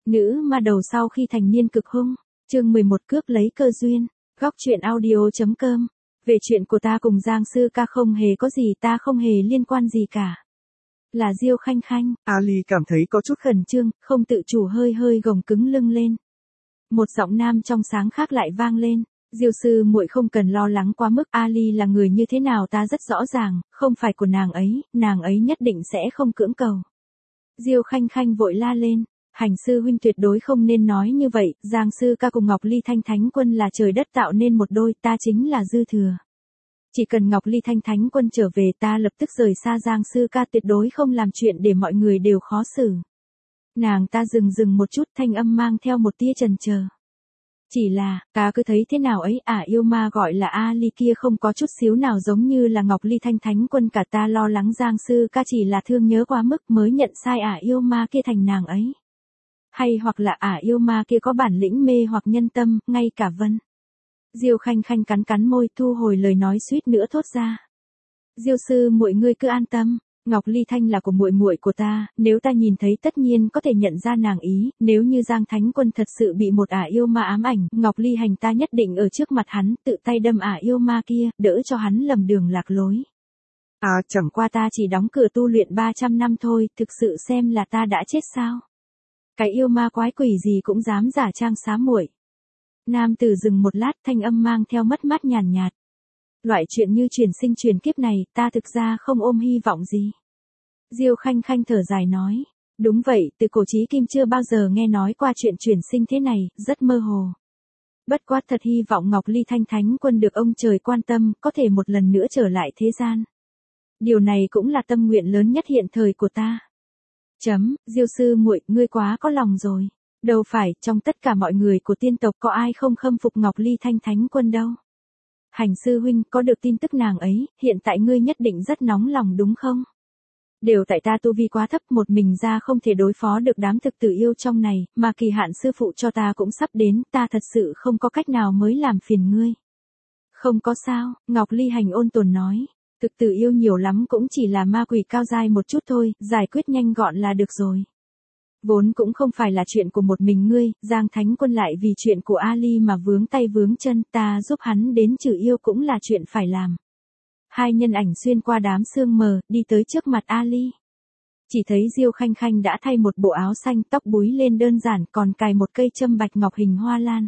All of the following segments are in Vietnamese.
Nữ ma đầu sau khi thành niên cực hung. Chương 11 cướp lấy cơ duyên. Góc truyện audio.com. Về chuyện của ta cùng Giang Sư Ca không hề có gì, ta không hề liên quan gì cả. Là Diêu Khanh Khanh. Ali cảm thấy có chút khẩn trương, không tự chủ hơi gồng cứng lưng lên. Một giọng nam trong sáng khác lại vang lên. Diêu sư muội không cần lo lắng quá mức, Ali là người như thế nào ta rất rõ ràng, không phải của nàng ấy nhất định sẽ không cưỡng cầu. Diêu Khanh Khanh vội la lên. Hành sư huynh tuyệt đối không nên nói như vậy, Giang Sư Ca cùng Ngọc Ly Thanh Thánh Quân là trời đất tạo nên một đôi, ta chính là dư thừa. Chỉ cần Ngọc Ly Thanh Thánh Quân trở về ta lập tức rời xa Giang Sư Ca, tuyệt đối không làm chuyện để mọi người đều khó xử. Nàng ta dừng một chút, thanh âm mang theo một tia chần chờ. Chỉ là, ta cứ thấy thế nào ấy, yêu ma gọi là Ali kia không có chút xíu nào giống như là Ngọc Ly Thanh Thánh Quân cả, ta lo lắng Giang Sư Ca chỉ là thương nhớ quá mức mới nhận sai yêu ma kia thành nàng ấy. Hay hoặc là yêu ma kia có bản lĩnh mê hoặc nhân tâm, ngay cả Vân. Diêu Khanh Khanh cắn môi thu hồi lời nói suýt nữa thốt ra. Diêu sư muội ngươi cứ an tâm, Ngọc Ly Thanh là của muội của ta, nếu ta nhìn thấy tất nhiên có thể nhận ra nàng ý, nếu như Giang Thánh Quân thật sự bị một yêu ma ám ảnh, Ngọc Ly Hành ta nhất định ở trước mặt hắn, tự tay đâm yêu ma kia, đỡ cho hắn lầm đường lạc lối. Chẳng qua ta chỉ đóng cửa tu luyện 300 năm thôi, thực sự xem là ta đã chết sao? Cái yêu ma quái quỷ gì cũng dám giả trang xá muội. Nam tử dừng một lát, thanh âm mang theo mất mát nhàn nhạt. Loại chuyện như chuyển sinh chuyển kiếp này, ta thực ra không ôm hy vọng gì. Diêu Khanh Khanh thở dài nói. Đúng vậy, từ cổ chí kim chưa bao giờ nghe nói qua chuyện chuyển sinh thế này, rất mơ hồ. Bất quá thật hy vọng Ngọc Ly Thanh Thánh Quân được ông trời quan tâm, có thể một lần nữa trở lại thế gian. Điều này cũng là tâm nguyện lớn nhất hiện thời của ta. Diêu sư muội, ngươi quá có lòng rồi. Đâu phải, trong tất cả mọi người của tiên tộc có ai không khâm phục Ngọc Ly Thanh Thánh Quân đâu. Hành sư huynh, có được tin tức nàng ấy, hiện tại ngươi nhất định rất nóng lòng đúng không? Đều tại ta tu vi quá thấp, một mình ra không thể đối phó được đám thực tử yêu trong này, mà kỳ hạn sư phụ cho ta cũng sắp đến, ta thật sự không có cách nào mới làm phiền ngươi. Không có sao, Ngọc Ly Hành ôn tồn nói. Thực tử yêu nhiều lắm cũng chỉ là ma quỷ cao giai một chút thôi, giải quyết nhanh gọn là được rồi. Vốn cũng không phải là chuyện của một mình ngươi, Giang Thánh Quân lại vì chuyện của Ali mà vướng tay vướng chân, ta giúp hắn đến trừ yêu cũng là chuyện phải làm. Hai nhân ảnh xuyên qua đám sương mờ, đi tới trước mặt Ali. Chỉ thấy Diêu Khanh Khanh đã thay một bộ áo xanh, tóc búi lên đơn giản, còn cài một cây châm bạch ngọc hình hoa lan.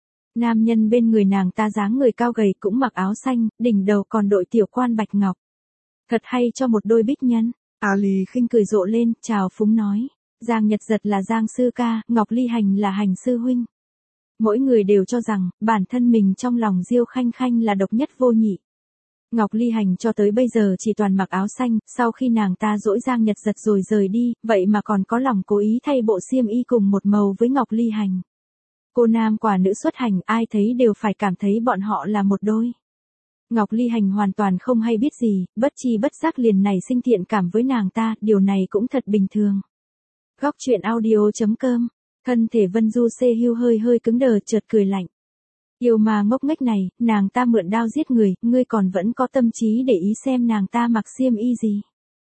Nam nhân bên người nàng ta dáng người cao gầy cũng mặc áo xanh, đỉnh đầu còn đội tiểu quan bạch ngọc. Thật hay cho một đôi bích nhân. Ali khinh cười rộ lên, chào phúng nói. Giang Nhật Giật là Giang Sư Ca, Ngọc Ly Hành là Hành Sư Huynh. Mỗi người đều cho rằng, bản thân mình trong lòng Diêu Khanh Khanh là độc nhất vô nhị. Ngọc Ly Hành cho tới bây giờ chỉ toàn mặc áo xanh, sau khi nàng ta dỗi Giang Nhật Giật rồi rời đi, vậy mà còn có lòng cố ý thay bộ xiêm y cùng một màu với Ngọc Ly Hành. Cô nam quả nữ xuất hành, ai thấy đều phải cảm thấy bọn họ là một đôi. Ngọc Ly Hành hoàn toàn không hay biết gì, bất chi bất giác liền này sinh thiện cảm với nàng ta, điều này cũng thật bình thường. Góc truyện audio.com. Thân thể Vân Du Xê Hưu hơi cứng đờ, chợt cười lạnh. Yêu ma ngốc nghếch này, nàng ta mượn đao giết người, ngươi còn vẫn có tâm trí để ý xem nàng ta mặc xiêm y gì.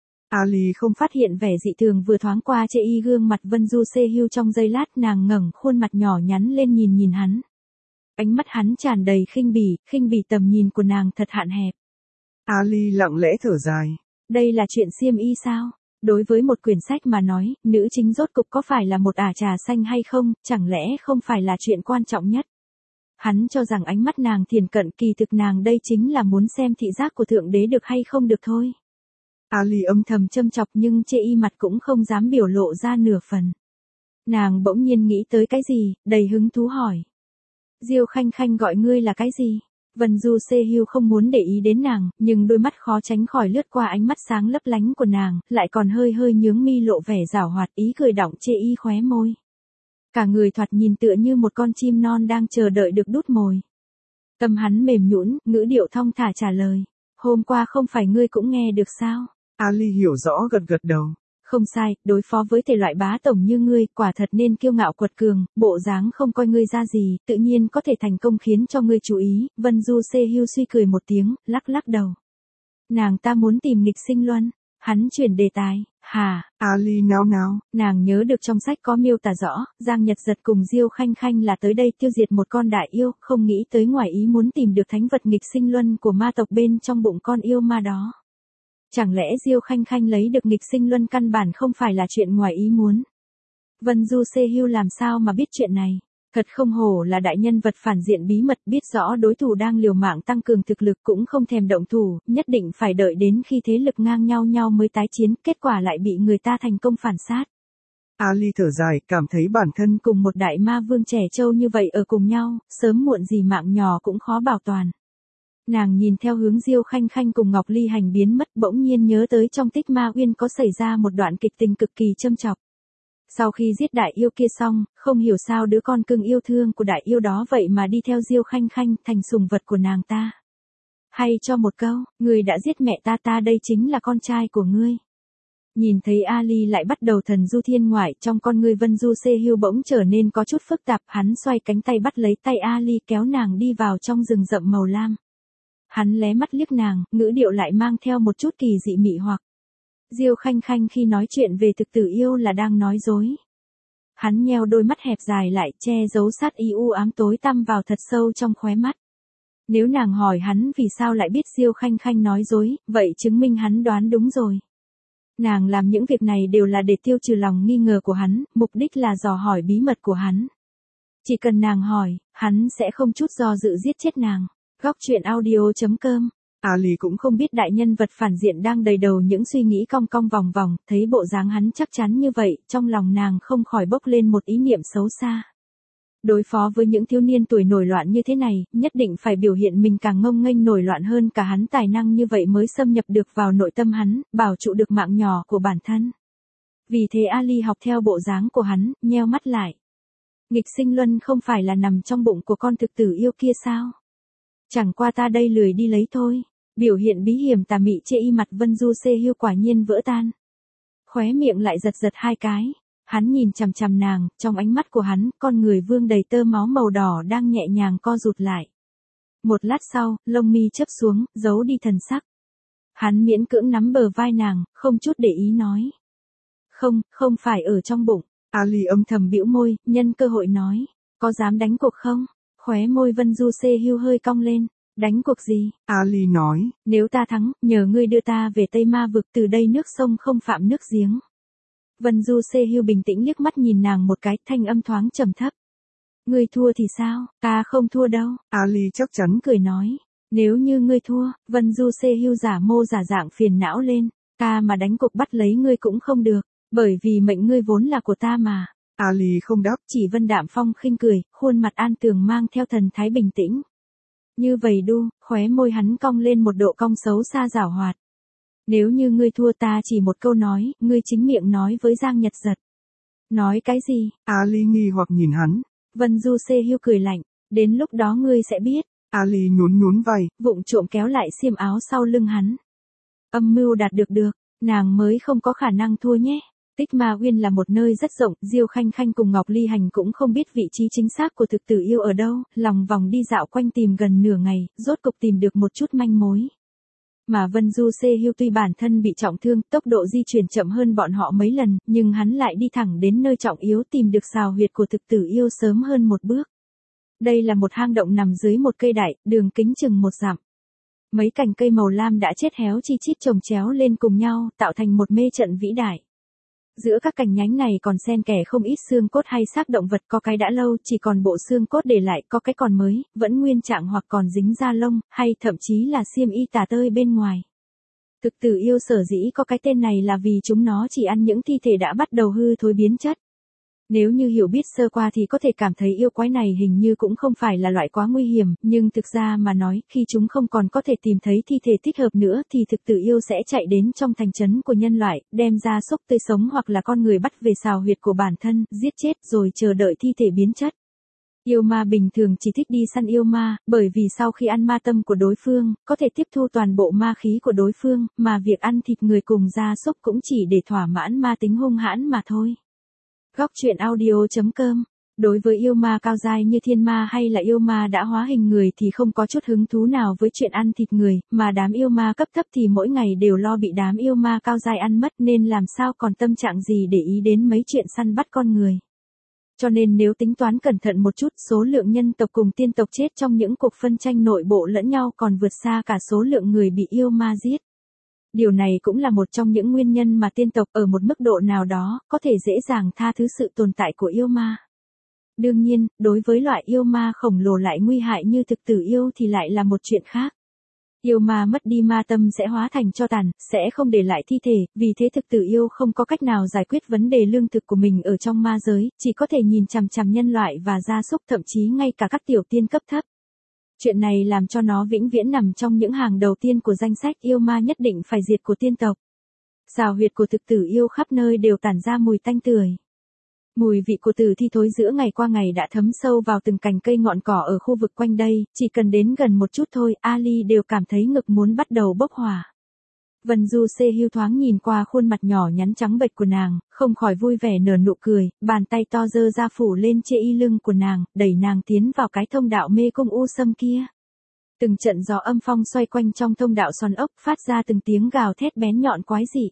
Ali không phát hiện vẻ dị thường vừa thoáng qua chê y gương mặt Vân Du Xê Hưu trong giây lát, nàng ngẩng khuôn mặt nhỏ nhắn lên nhìn hắn. Ánh mắt hắn tràn đầy khinh bỉ tầm nhìn của nàng thật hạn hẹp. Ali lặng lẽ thở dài. Đây là chuyện xiêm y sao? Đối với một quyển sách mà nói, nữ chính rốt cục có phải là một trà xanh hay không, chẳng lẽ không phải là chuyện quan trọng nhất. Hắn cho rằng ánh mắt nàng thiền cận, kỳ thực nàng đây chính là muốn xem thị giác của thượng đế được hay không được thôi. Ali âm thầm châm chọc nhưng chê y mặt cũng không dám biểu lộ ra nửa phần. Nàng bỗng nhiên nghĩ tới cái gì, đầy hứng thú hỏi. Diêu Khanh Khanh gọi ngươi là cái gì? Vân Du Xê Hưu không muốn để ý đến nàng, nhưng đôi mắt khó tránh khỏi lướt qua ánh mắt sáng lấp lánh của nàng, lại còn hơi nhướng mi lộ vẻ giảo hoạt, ý cười đọng chê y khóe môi. Cả người thoạt nhìn tựa như một con chim non đang chờ đợi được đút mồi. Tâm hắn mềm nhũn, ngữ điệu thong thả trả lời. Hôm qua không phải ngươi cũng nghe được sao? Ali hiểu rõ gật đầu. Không sai, đối phó với thể loại bá tổng như ngươi, quả thật nên kiêu ngạo quật cường, bộ dáng không coi ngươi ra gì, tự nhiên có thể thành công khiến cho ngươi chú ý. Vân Du Xê Hưu suy cười một tiếng, lắc đầu. Nàng ta muốn tìm nghịch sinh luân. Hắn chuyển đề tài. Hà, Ali nao nao. nàng nhớ được trong sách có miêu tả rõ, Giang Nhật Giật cùng Diêu Khanh Khanh là tới đây tiêu diệt một con đại yêu, không nghĩ tới ngoài ý muốn tìm được thánh vật nghịch sinh luân của ma tộc bên trong bụng con yêu ma đó. Chẳng lẽ Diêu Khanh Khanh lấy được nghịch sinh luân căn bản không phải là chuyện ngoài ý muốn? Vân Du Sê Hưu làm sao mà biết chuyện này? Thật không hổ là đại nhân vật phản diện bí mật, biết rõ đối thủ đang liều mạng tăng cường thực lực cũng không thèm động thủ, nhất định phải đợi đến khi thế lực ngang nhau mới tái chiến, kết quả lại bị người ta thành công phản sát. Ali thở dài, cảm thấy bản thân Cùng một đại ma vương trẻ trâu như vậy ở cùng nhau, sớm muộn gì mạng nhỏ cũng khó bảo toàn. Nàng nhìn theo hướng Diêu Khanh Khanh cùng Ngọc Ly Hành biến mất, bỗng nhiên nhớ tới trong Tích Ma Uyên có xảy ra một đoạn kịch tình cực kỳ châm chọc. Sau khi giết đại yêu kia xong, không hiểu sao đứa con cưng yêu thương của đại yêu đó vậy mà đi theo Diêu Khanh Khanh thành sủng vật của nàng ta. Hay cho một câu, người đã giết mẹ ta đây chính là con trai của ngươi. Nhìn thấy Ali lại bắt đầu thần du thiên ngoại, trong con ngươi Vân Du Sê Hưu bỗng trở nên có chút phức tạp, hắn xoay cánh tay bắt lấy tay Ali kéo nàng đi vào trong rừng rậm màu lam. Hắn lé mắt liếc nàng, ngữ điệu lại mang theo một chút kỳ dị mị hoặc. Diêu Khanh Khanh khi nói chuyện về thực tử yêu là đang nói dối. Hắn nheo đôi mắt hẹp dài lại, che giấu sát ý u ám tối tăm vào thật sâu trong khóe mắt. Nếu nàng hỏi hắn vì sao lại biết Diêu Khanh Khanh nói dối, vậy chứng minh hắn đoán đúng rồi. Nàng làm những việc này đều là để tiêu trừ lòng nghi ngờ của hắn, mục đích là dò hỏi bí mật của hắn. Chỉ cần nàng hỏi, hắn sẽ không chút do dự giết chết nàng. Góc truyện audio.com. Ali cũng không biết đại nhân vật phản diện đang đầy đầu những suy nghĩ cong cong vòng vòng, thấy bộ dáng hắn chắc chắn như vậy, trong lòng nàng không khỏi bốc lên một ý niệm xấu xa. Đối phó với những thiếu niên tuổi nổi loạn như thế này, nhất định phải biểu hiện mình càng ngông nghênh nổi loạn hơn cả hắn, tài năng như vậy mới xâm nhập được vào nội tâm hắn, bảo trụ được mạng nhỏ của bản thân. Vì thế Ali học theo bộ dáng của hắn, nheo mắt lại. Nghịch sinh luân không phải là nằm trong bụng của con thực tử yêu kia sao? Chẳng qua ta đây lười đi lấy thôi. Biểu hiện bí hiểm tà mị chê y mặt Vân Du Sê Hưu quả nhiên vỡ tan. Khóe miệng lại giật giật hai cái. Hắn nhìn chằm chằm nàng, trong ánh mắt của hắn, con người vương đầy tơ máu màu đỏ đang nhẹ nhàng co rụt lại. Một lát sau, lông mi chớp xuống, giấu đi thần sắc. Hắn miễn cưỡng nắm bờ vai nàng, không chút để ý nói. Không phải ở trong bụng. Ali âm thầm bĩu môi, nhân cơ hội nói. Có dám đánh cuộc không? Khóe môi Vân Du Sê Hưu hơi cong lên. Đánh cuộc gì? Ali nói. Nếu ta thắng, nhờ ngươi đưa ta về Tây Ma vực, từ đây nước sông không phạm nước giếng. Vân Du Sê Hưu bình tĩnh liếc mắt nhìn nàng một cái, thanh âm thoáng trầm thấp. Ngươi thua thì sao? Ta không thua đâu. Ali chắc chắn cười nói. Nếu như ngươi thua, Vân Du Sê Hưu giả mô giả dạng phiền não lên. Ta mà đánh cuộc bắt lấy ngươi cũng không được, bởi vì mệnh ngươi vốn là của ta mà. Ali không đáp. Chỉ Vân Đạm Phong khinh cười, khuôn mặt an tường mang theo thần thái bình tĩnh. Như vậy đu, khóe môi hắn cong lên một độ cong xấu xa giảo hoạt. Nếu như ngươi thua ta chỉ một câu nói, ngươi chính miệng nói với Giang Nhật Giật. Nói cái gì? Ali nghi hoặc nhìn hắn. Vân Du Sê Hưu cười lạnh. Đến lúc đó ngươi sẽ biết. Ali nhún vai, vụng trộm kéo lại xiêm áo sau lưng hắn. Âm mưu đạt được, nàng mới không có khả năng thua nhé. Tích Ma Uyên là một nơi rất rộng, Diêu Khanh Khanh cùng Ngọc Ly Hành cũng không biết vị trí chính xác của thực tử yêu ở đâu, lòng vòng đi dạo quanh tìm gần nửa ngày, rốt cục tìm được một chút manh mối. Mà Vân Du Sê Hưu tuy bản thân bị trọng thương, tốc độ di chuyển chậm hơn bọn họ mấy lần, nhưng hắn lại đi thẳng đến nơi trọng yếu, tìm được xào huyệt của thực tử yêu sớm hơn một bước. Đây là một hang động nằm dưới một cây đại, đường kính chừng 1 dặm. Mấy cành cây màu lam đã chết héo chi chít chồng chéo lên cùng nhau, tạo thành một mê trận vĩ đại. Giữa các cành nhánh này còn xen kẽ không ít xương cốt hay xác động vật, có cái đã lâu chỉ còn bộ xương cốt để lại, có cái còn mới, vẫn nguyên trạng hoặc còn dính da lông, hay thậm chí là xiêm y tả tơi bên ngoài. Thực tử yêu sở dĩ có cái tên này là vì chúng nó chỉ ăn những thi thể đã bắt đầu hư thối biến chất. Nếu như hiểu biết sơ qua thì có thể cảm thấy yêu quái này hình như cũng không phải là loại quá nguy hiểm, nhưng thực ra mà nói, khi chúng không còn có thể tìm thấy thi thể thích hợp nữa thì thực tử yêu sẽ chạy đến trong thành trấn của nhân loại, đem gia súc tươi sống hoặc là con người bắt về xào huyệt của bản thân, giết chết rồi chờ đợi thi thể biến chất. Yêu ma bình thường chỉ thích đi săn yêu ma, bởi vì sau khi ăn ma tâm của đối phương, có thể tiếp thu toàn bộ ma khí của đối phương, mà việc ăn thịt người cùng gia súc cũng chỉ để thỏa mãn ma tính hung hãn mà thôi. Góc truyện audio.com Đối với yêu ma cao giai như thiên ma hay là yêu ma đã hóa hình người thì không có chút hứng thú nào với chuyện ăn thịt người, mà đám yêu ma cấp thấp thì mỗi ngày đều lo bị đám yêu ma cao giai ăn mất nên làm sao còn tâm trạng gì để ý đến mấy chuyện săn bắt con người. Cho nên nếu tính toán cẩn thận một chút, số lượng nhân tộc cùng tiên tộc chết trong những cuộc phân tranh nội bộ lẫn nhau còn vượt xa cả số lượng người bị yêu ma giết. Điều này cũng là một trong những nguyên nhân mà tiên tộc ở một mức độ nào đó có thể dễ dàng tha thứ sự tồn tại của yêu ma. Đương nhiên, đối với loại yêu ma khổng lồ lại nguy hại như thực tử yêu thì lại là một chuyện khác. Yêu ma mất đi ma tâm sẽ hóa thành tro tàn, sẽ không để lại thi thể, vì thế thực tử yêu không có cách nào giải quyết vấn đề lương thực của mình ở trong ma giới, chỉ có thể nhìn chằm chằm nhân loại và gia súc, thậm chí ngay cả các tiểu tiên cấp thấp. Chuyện này làm cho nó vĩnh viễn nằm trong những hàng đầu tiên của danh sách yêu ma nhất định phải diệt của tiên tộc. Xào huyệt của thực tử yêu khắp nơi đều tản ra mùi tanh tưởi. Mùi vị của tử thi thối giữa ngày qua ngày đã thấm sâu vào từng cành cây ngọn cỏ ở khu vực quanh đây, chỉ cần đến gần một chút thôi, Ali đều cảm thấy ngực muốn bắt đầu bốc hỏa. Vân Du Sê Hưu thoáng nhìn qua khuôn mặt nhỏ nhắn trắng bệch của nàng, không khỏi vui vẻ nở nụ cười, bàn tay to giơ ra phủ lên chê y lưng của nàng, đẩy nàng tiến vào cái thông đạo mê cung u sâm kia. Từng trận gió âm phong xoay quanh trong thông đạo xoắn ốc, phát ra từng tiếng gào thét bén nhọn quái dị.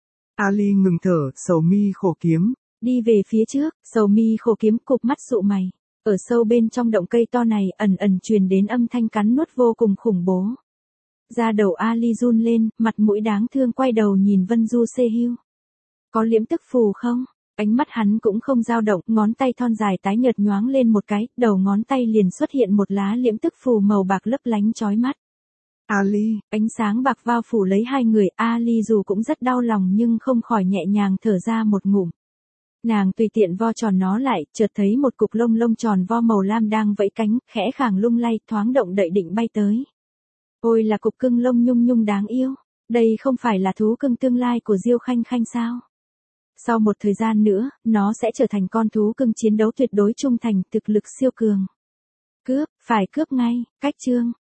Ali ngừng thở, sầu mi khổ kiếm. Đi về phía trước, sầu mi khổ kiếm cụp mắt sụ mày. Ở sâu bên trong động cây to này ẩn ẩn truyền đến âm thanh cắn nuốt vô cùng khủng bố. Da đầu Ali run lên, mặt mũi đáng thương quay đầu nhìn Vân Du Sê Hưu. Có liễm tức phù không? Ánh mắt hắn cũng không dao động, ngón tay thon dài tái nhợt nhoáng lên một cái, đầu ngón tay liền xuất hiện một lá liễm tức phù màu bạc lấp lánh chói mắt. Ali, ánh sáng bạc bao phủ lấy hai người, Ali dù cũng rất đau lòng nhưng không khỏi nhẹ nhàng thở ra một ngụm. Nàng tùy tiện vo tròn nó lại, chợt thấy một cục lông lông tròn vo màu lam đang vẫy cánh, khẽ khàng lung lay, thoáng động đậy định bay tới. Ôi là cục cưng lông nhung nhung đáng yêu, đây không phải là thú cưng tương lai của Diêu Khanh Khanh sao? Sau một thời gian nữa, nó sẽ trở thành con thú cưng chiến đấu tuyệt đối trung thành, thực lực siêu cường. Cướp, phải cướp ngay, cách chương.